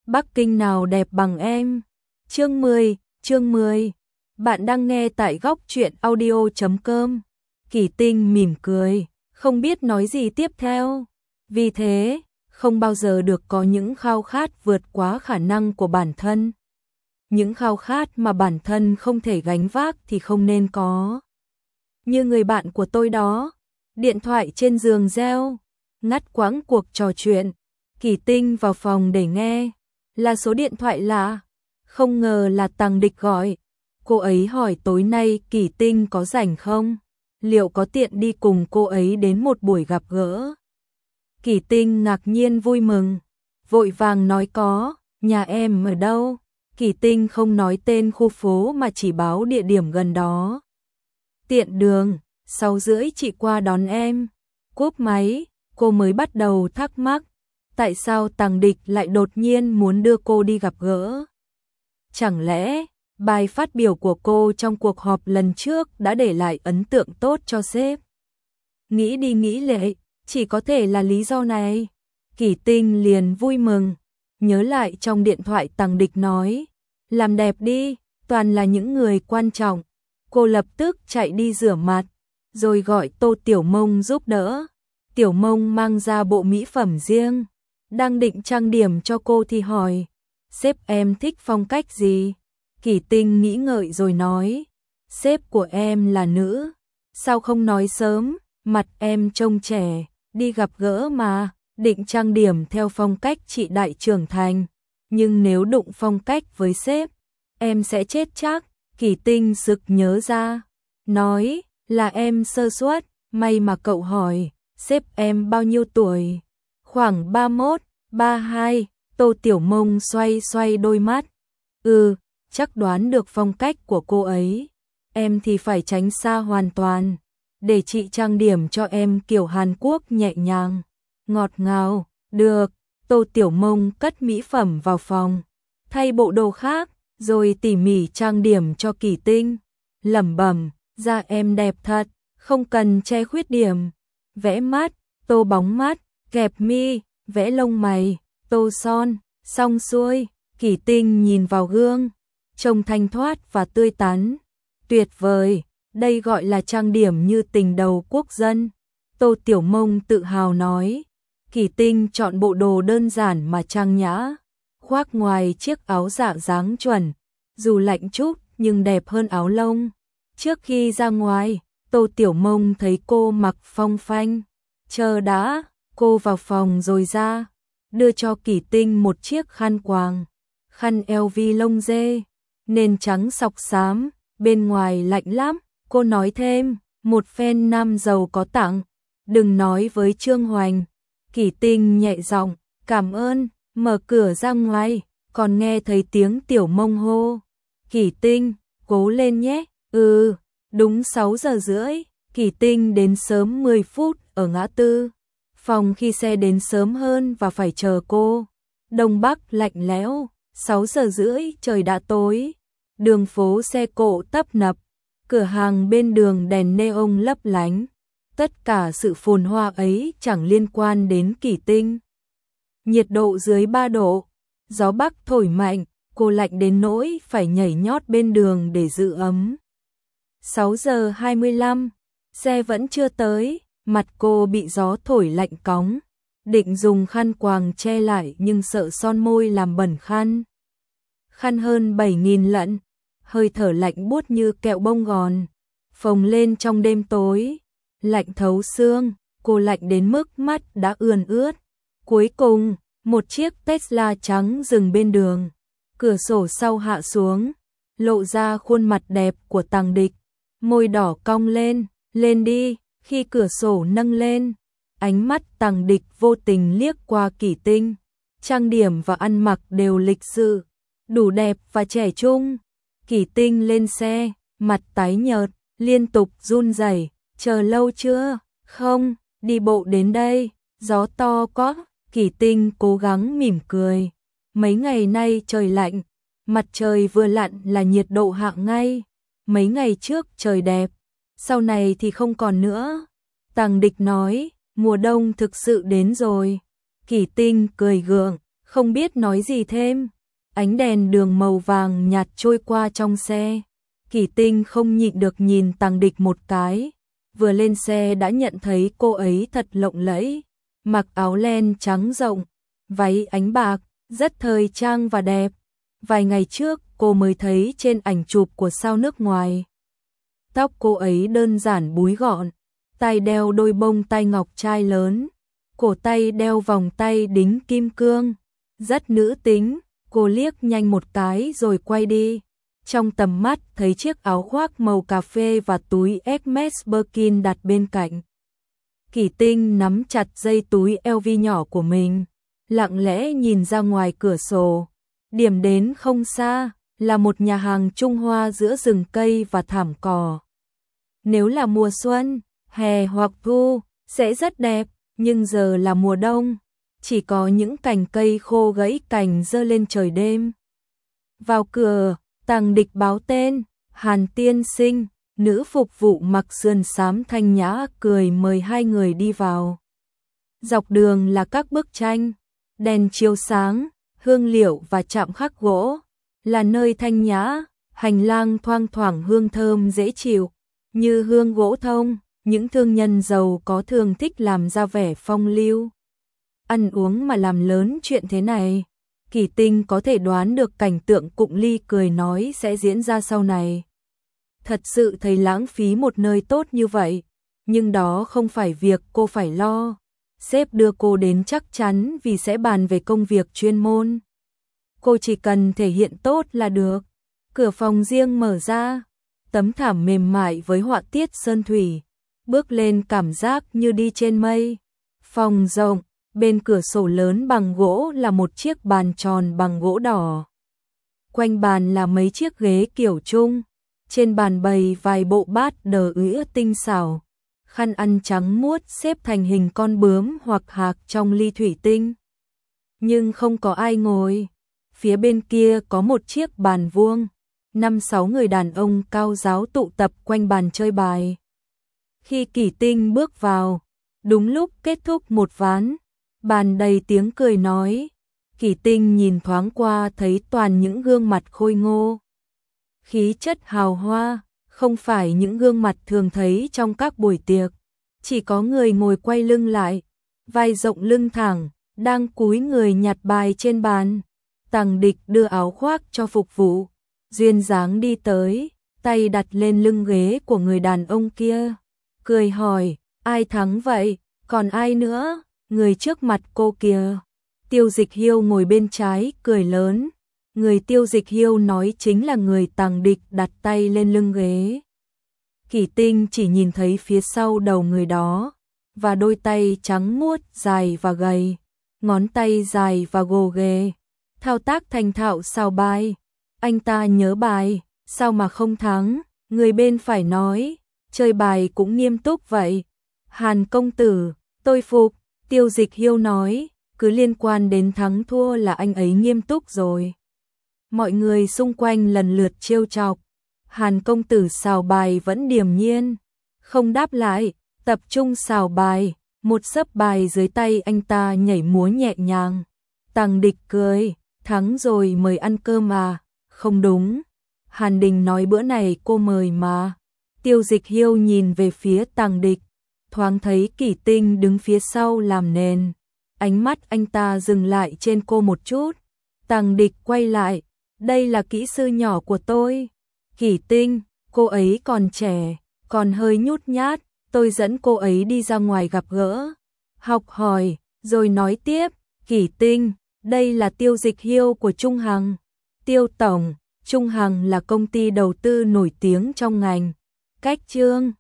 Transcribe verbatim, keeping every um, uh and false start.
Bắc Kinh nào đẹp bằng em. Chương mười, chương mười. Bạn đang nghe tại góc truyện audio chấm com. Kỳ Tinh mỉm cười, không biết nói gì tiếp theo. Vì thế, không bao giờ được có những khao khát vượt quá khả năng của bản thân. Những khao khát mà bản thân không thể gánh vác thì không nên có. Như người bạn của tôi đó, điện thoại trên giường reo, ngắt quãng cuộc trò chuyện. Kỳ Tinh vào phòng để nghe, là số điện thoại lạ, không ngờ là Tằng Địch gọi. Cô ấy hỏi tối nay Kỳ Tinh có rảnh không? Liệu có tiện đi cùng cô ấy đến một buổi gặp gỡ? Kỳ Tinh ngạc nhiên vui mừng, vội vàng nói có. Nhà em ở đâu? Kỳ Tinh không nói tên khu phố mà chỉ báo địa điểm gần đó. Tiện đường, sáu rưỡi chị qua đón em. Cúp máy, cô mới bắt đầu thắc mắc, tại sao Tằng Địch lại đột nhiên muốn đưa cô đi gặp gỡ? Chẳng lẽ bài phát biểu của cô trong cuộc họp lần trước đã để lại ấn tượng tốt cho sếp? Nghĩ đi nghĩ lại, chỉ có thể là lý do này. Kỳ Tinh liền vui mừng, nhớ lại trong điện thoại Tằng Địch nói, làm đẹp đi, toàn là những người quan trọng. Cô lập tức chạy đi rửa mặt, rồi gọi Tô Tiểu Mông giúp đỡ. Tiểu Mông mang ra bộ mỹ phẩm riêng, đang định trang điểm cho cô thì hỏi, sếp em thích phong cách gì? Kỳ Tinh nghĩ ngợi rồi nói, sếp của em là nữ, sao không nói sớm, mặt em trông trẻ, đi gặp gỡ mà, định trang điểm theo phong cách chị đại trưởng thành, nhưng nếu đụng phong cách với sếp, em sẽ chết chắc. Kỳ Tinh sực nhớ ra, nói, là em sơ suất, may mà cậu hỏi, sếp em bao nhiêu tuổi? Khoảng ba mốt, ba hai. Tô Tiểu Mông xoay xoay đôi mắt. Ừ, chắc đoán được phong cách của cô ấy. Em thì phải tránh xa hoàn toàn, để chị trang điểm cho em kiểu Hàn Quốc nhẹ nhàng, ngọt ngào. Được. Tô Tiểu Mông cất mỹ phẩm vào phòng, thay bộ đồ khác, rồi tỉ mỉ trang điểm cho Kỳ Tinh. Lẩm bẩm, da em đẹp thật, không cần che khuyết điểm. Vẽ mắt, tô bóng mắt, kẹp mi, vẽ lông mày, tô son, xong xuôi. Kỳ Tinh nhìn vào gương, trông thanh thoát và tươi tắn. Tuyệt vời, đây gọi là trang điểm như tình đầu quốc dân. Tô Tiểu Mông tự hào nói. Kỳ Tinh chọn bộ đồ đơn giản mà trang nhã, khoác ngoài chiếc áo dạ dáng chuẩn, dù lạnh chút nhưng đẹp hơn áo lông. Trước khi ra ngoài, Tô Tiểu Mông thấy cô mặc phong phanh. Chờ đã, cô vào phòng rồi ra, đưa cho Kỳ Tinh một chiếc khăn quàng, khăn eo vi lông dê, nền trắng sọc xám, bên ngoài lạnh lắm. Cô nói thêm, một phen nam giàu có tặng, đừng nói với Trương Hoành. Kỳ Tinh nhẹ giọng, cảm ơn, mở cửa ra ngoài, còn nghe thấy tiếng Tiểu Mông hô, Kỳ Tinh, cố lên nhé. Ừ, đúng sáu giờ rưỡi. Kỳ Tinh đến sớm mười phút ở ngã tư phòng khi xe đến sớm hơn và phải chờ cô. Đông Bắc lạnh lẽo, sáu giờ rưỡi trời đã tối, đường phố xe cộ tấp nập, cửa hàng bên đường đèn neon lấp lánh. Tất cả sự phồn hoa ấy chẳng liên quan đến Kỳ Tinh. Nhiệt độ dưới ba độ, gió bắc thổi mạnh, cô lạnh đến nỗi phải nhảy nhót bên đường để giữ ấm. sáu giờ hai mươi lăm, xe vẫn chưa tới, mặt cô bị gió thổi lạnh cóng, định dùng khăn quàng che lại nhưng sợ son môi làm bẩn khăn. Khăn hơn bảy nghìn lận, hơi thở lạnh buốt như kẹo bông gòn, phồng lên trong đêm tối, lạnh thấu xương, cô lạnh đến mức mắt đã ươn ướt. Cuối cùng, một chiếc Tesla trắng dừng bên đường, cửa sổ sau hạ xuống, lộ ra khuôn mặt đẹp của Tằng Địch, môi đỏ cong lên, lên đi. Khi cửa sổ nâng lên, ánh mắt Tằng Địch vô tình liếc qua Kỳ Tinh, trang điểm và ăn mặc đều lịch sự, đủ đẹp và trẻ trung. Kỳ Tinh lên xe, mặt tái nhợt, liên tục run rẩy, chờ lâu chưa? Không, đi bộ đến đây, gió to quá. Kỳ Tinh cố gắng mỉm cười, mấy ngày nay trời lạnh, mặt trời vừa lặn là nhiệt độ hạ ngay. Mấy ngày trước trời đẹp, sau này thì không còn nữa. Tằng Địch nói, mùa đông thực sự đến rồi. Kỳ Tinh cười gượng, không biết nói gì thêm. Ánh đèn đường màu vàng nhạt trôi qua trong xe. Kỷ Tinh không nhịn được nhìn Tằng Địch một cái. Vừa lên xe đã nhận thấy cô ấy thật lộng lẫy. Mặc áo len trắng rộng, váy ánh bạc, rất thời trang và đẹp. Vài ngày trước cô mới thấy trên ảnh chụp của sao nước ngoài. Tóc cô ấy đơn giản búi gọn, tay đeo đôi bông tai ngọc trai lớn, cổ tay đeo vòng tay đính kim cương, rất nữ tính. Cô liếc nhanh một cái rồi quay đi. Trong tầm mắt thấy chiếc áo khoác màu cà phê và túi Hermes Birkin đặt bên cạnh. Kỷ Tinh nắm chặt dây túi eo vi nhỏ của mình, lặng lẽ nhìn ra ngoài cửa sổ. Điểm đến không xa là một nhà hàng Trung Hoa giữa rừng cây và thảm cỏ. Nếu là mùa xuân, hè hoặc thu sẽ rất đẹp, nhưng giờ là mùa đông, chỉ có những cành cây khô gãy cành giơ lên trời đêm. Vào cửa, Tằng Địch báo tên, Hàn tiên sinh. Nữ phục vụ mặc sườn xám thanh nhã cười mời hai người đi vào. Dọc đường là các bức tranh, đèn chiếu sáng, hương liệu và chạm khắc gỗ, là nơi thanh nhã. Hành lang thoang thoảng hương thơm dễ chịu, như hương gỗ thông. Những thương nhân giàu có thường thích làm ra vẻ phong lưu. Ăn uống mà làm lớn chuyện thế này. Kỷ Tinh có thể đoán được cảnh tượng Cụng Ly cười nói sẽ diễn ra sau này. Thật sự thấy lãng phí một nơi tốt như vậy, nhưng đó không phải việc cô phải lo. Sếp đưa cô đến chắc chắn vì sẽ bàn về công việc chuyên môn. Cô chỉ cần thể hiện tốt là được. Cửa phòng riêng mở ra, tấm thảm mềm mại với họa tiết sơn thủy, bước lên cảm giác như đi trên mây. Phòng rộng, bên cửa sổ lớn bằng gỗ là một chiếc bàn tròn bằng gỗ đỏ. Quanh bàn là mấy chiếc ghế kiểu Trung. Trên bàn bày vài bộ bát đờ ứa tinh xảo, khăn ăn trắng muốt xếp thành hình con bướm hoặc hạc trong ly thủy tinh. Nhưng không có ai ngồi. Phía bên kia có một chiếc bàn vuông, năm sáu người đàn ông cao ráo tụ tập quanh bàn chơi bài. Khi Kỷ Tinh bước vào, đúng lúc kết thúc một ván, bàn đầy tiếng cười nói. Kỷ Tinh nhìn thoáng qua thấy toàn những gương mặt khôi ngô, khí chất hào hoa, không phải những gương mặt thường thấy trong các buổi tiệc. Chỉ có người ngồi quay lưng lại, vai rộng lưng thẳng, đang cúi người nhặt bài trên bàn. Tằng Địch đưa áo khoác cho phục vụ, duyên dáng đi tới, tay đặt lên lưng ghế của người đàn ông kia, cười hỏi, ai thắng vậy, còn ai nữa, người trước mặt cô kìa. Tiêu Dịch Hiêu ngồi bên trái, cười lớn. Người Tiêu Dịch Hiêu nói chính là người Tằng Địch đặt tay lên lưng ghế. Kỷ Tinh chỉ nhìn thấy phía sau đầu người đó, và đôi tay trắng muốt, dài và gầy, ngón tay dài và gồ ghề, thao tác thành thạo sao bài. Anh ta nhớ bài, sao mà không thắng, người bên phải nói, chơi bài cũng nghiêm túc vậy. Hàn công tử, tôi phục, Tiêu Dịch Hiêu nói, cứ liên quan đến thắng thua là anh ấy nghiêm túc rồi. Mọi người xung quanh lần lượt trêu chọc. Hàn công tử xào bài vẫn điềm nhiên, không đáp lại, tập trung xào bài. Một sấp bài dưới tay anh ta nhảy múa nhẹ nhàng. Tằng Địch cười, thắng rồi mời ăn cơm à? Không đúng, Hàn Đình nói bữa này cô mời mà. Tiêu Dịch Hiêu nhìn về phía Tằng Địch, thoáng thấy Kỷ Tinh đứng phía sau làm nền. Ánh mắt anh ta dừng lại trên cô một chút. Tằng Địch quay lại, đây là kỹ sư nhỏ của tôi. Kỷ Tinh, cô ấy còn trẻ, còn hơi nhút nhát, tôi dẫn cô ấy đi ra ngoài gặp gỡ, học hỏi, rồi nói tiếp. Kỷ Tinh, đây là Tiêu Dịch Hiêu của Trung Hằng. Tiêu tổng, Trung Hằng là công ty đầu tư nổi tiếng trong ngành cách chương.